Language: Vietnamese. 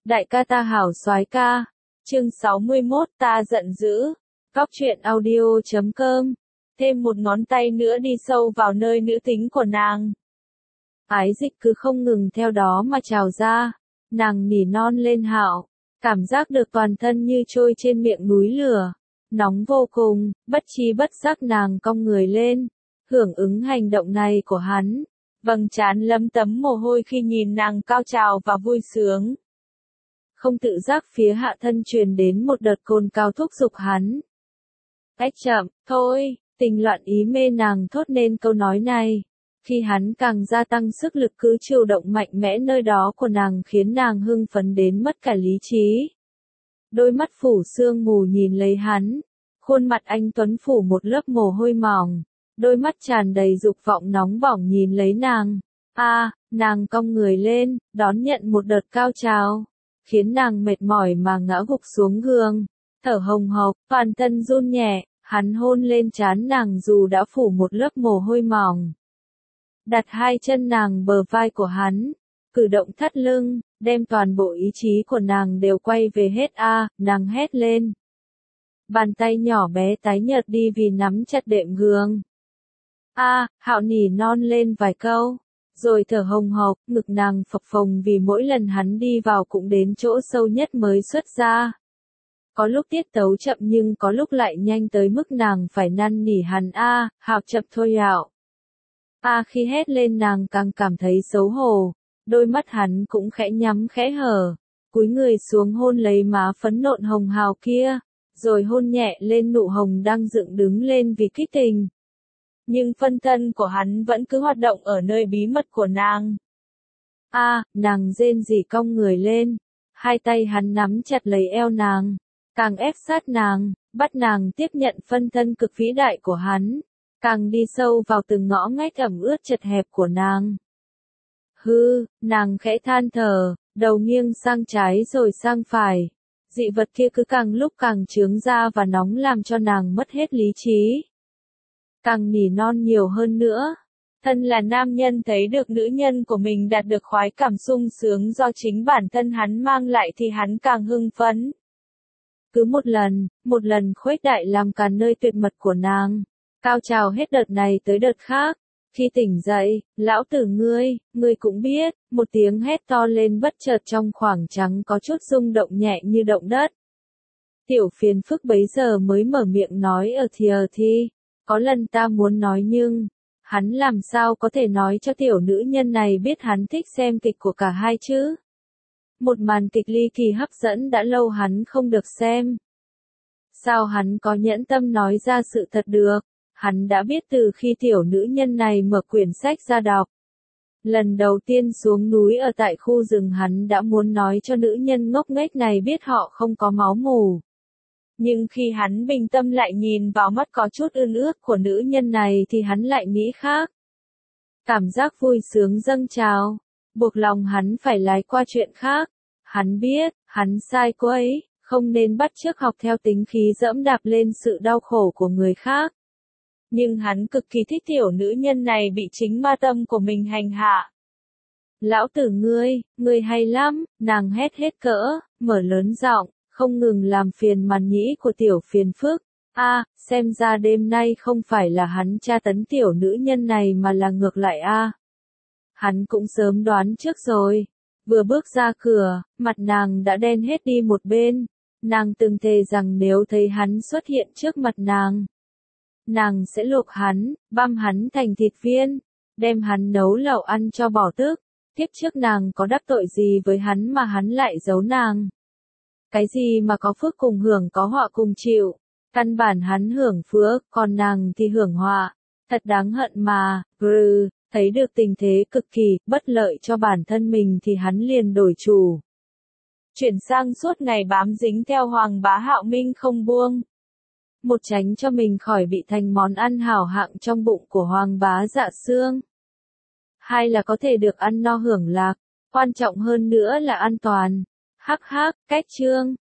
Đại ca ta hảo soái ca. Chương 61 ta giận dữ. Góc truyện audio.com. Thêm một ngón tay nữa đi sâu vào nơi nữ tính của nàng. Ái dịch cứ không ngừng theo đó mà trào ra. Nàng nỉ non lên Hạo. Cảm giác được toàn thân như trôi trên miệng núi lửa. Nóng vô cùng, bất chi bất giác nàng cong người lên. Hưởng ứng hành động này của hắn. Vầng trán lấm tấm mồ hôi khi nhìn nàng cao trào và vui sướng. Không tự giác phía hạ thân truyền đến một đợt cồn cao thúc giục hắn. Cách chậm, thôi, tình loạn ý mê nàng thốt nên câu nói này. Khi hắn càng gia tăng sức lực cứ chiều động mạnh mẽ nơi đó của nàng khiến nàng hưng phấn đến mất cả lý trí. Đôi mắt phủ sương mù nhìn lấy hắn. Khuôn mặt anh tuấn phủ một lớp mồ hôi mỏng. Đôi mắt tràn đầy dục vọng nóng bỏng nhìn lấy nàng. Nàng cong người lên, đón nhận một đợt cao trào. Khiến nàng mệt mỏi mà ngã gục xuống giường. Thở hồng hộc, toàn thân run nhẹ, hắn hôn lên trán nàng dù đã phủ một lớp mồ hôi mỏng. Đặt hai chân nàng bờ vai của hắn, cử động thắt lưng, đem toàn bộ ý chí của nàng đều quay về hết nàng hét lên. Bàn tay nhỏ bé tái nhợt đi vì nắm chặt đệm giường. Hạo nỉ non lên vài câu, rồi thở hồng hộc, ngực nàng phập phồng vì mỗi lần hắn đi vào cũng đến chỗ sâu nhất mới xuất ra. Có lúc tiết tấu chậm nhưng có lúc lại nhanh tới mức nàng phải năn nỉ hắn Hạo chậm thôi Hạo. Khi hét lên nàng càng cảm thấy xấu hổ, đôi mắt hắn cũng khẽ nhắm khẽ hở, cúi người xuống hôn lấy má phấn nộn hồng hào kia, rồi hôn nhẹ lên nụ hồng đang dựng đứng lên vì kích tình. Nhưng phân thân của hắn vẫn cứ hoạt động ở nơi bí mật của nàng. Nàng rên rỉ cong người lên, hai tay hắn nắm chặt lấy eo nàng, càng ép sát nàng, bắt nàng tiếp nhận phân thân cực vĩ đại của hắn, càng đi sâu vào từng ngõ ngách ẩm ướt chật hẹp của nàng. Nàng khẽ than thở, đầu nghiêng sang trái rồi sang phải. Dị vật kia cứ càng lúc càng chướng ra và nóng làm cho nàng mất hết lý trí. Càng nỉ non nhiều hơn nữa. Thân là nam nhân thấy được nữ nhân của mình đạt được khoái cảm sung sướng do chính bản thân hắn mang lại thì hắn càng hưng phấn. Cứ một lần khuếch đại làm càn nơi tuyệt mật của nàng. Cao trào hết đợt này tới đợt khác. Khi tỉnh dậy, lão tử ngươi cũng biết, một tiếng hét to lên bất chợt trong khoảng trắng có chút rung động nhẹ như động đất. Tiểu phiền phức bấy giờ mới mở miệng nói thì. Có lần ta muốn nói nhưng, hắn làm sao có thể nói cho tiểu nữ nhân này biết hắn thích xem kịch của cả hai chứ? Một màn kịch ly kỳ hấp dẫn đã lâu hắn không được xem. Sao hắn có nhẫn tâm nói ra sự thật được? Hắn đã biết từ khi tiểu nữ nhân này mở quyển sách ra đọc. Lần đầu tiên xuống núi ở tại khu rừng hắn đã muốn nói cho nữ nhân ngốc nghếch này biết họ không có máu mủ. Nhưng khi hắn bình tâm lại nhìn vào mắt có chút ươn ướt của nữ nhân này thì hắn lại nghĩ khác. Cảm giác vui sướng dâng trào, buộc lòng hắn phải lái qua chuyện khác. Hắn biết, hắn sai cô ấy, không nên bắt chước học theo tính khí dẫm đạp lên sự đau khổ của người khác. Nhưng hắn cực kỳ thích tiểu nữ nhân này bị chính ma tâm của mình hành hạ. Lão tử ngươi hay lắm, nàng hét hết cỡ, mở lớn giọng, không ngừng làm phiền màn nhĩ của tiểu phiền phức. Xem ra đêm nay không phải là hắn tra tấn tiểu nữ nhân này mà là ngược lại Hắn cũng sớm đoán trước rồi. Vừa bước ra cửa, mặt nàng đã đen hết đi một bên. Nàng từng thề rằng nếu thấy hắn xuất hiện trước mặt nàng sẽ luộc hắn, băm hắn thành thịt viên, đem hắn nấu lẩu ăn cho bỏ tức. Tiếp trước nàng có đắc tội gì với hắn mà hắn lại giấu nàng? Cái gì mà có phước cùng hưởng có họa cùng chịu? Căn bản hắn hưởng phước, còn nàng thì hưởng họa. Thật đáng hận mà. Thấy được tình thế cực kỳ bất lợi cho bản thân mình thì hắn liền đổi chủ. Chuyển sang suốt ngày bám dính theo Hoàng bá Hạo Minh không buông. Một tránh cho mình khỏi bị thành món ăn hảo hạng trong bụng của Hoàng bá Dạ Xương. Hai là có thể được ăn no hưởng lạc, quan trọng hơn nữa là an toàn. Cách chương.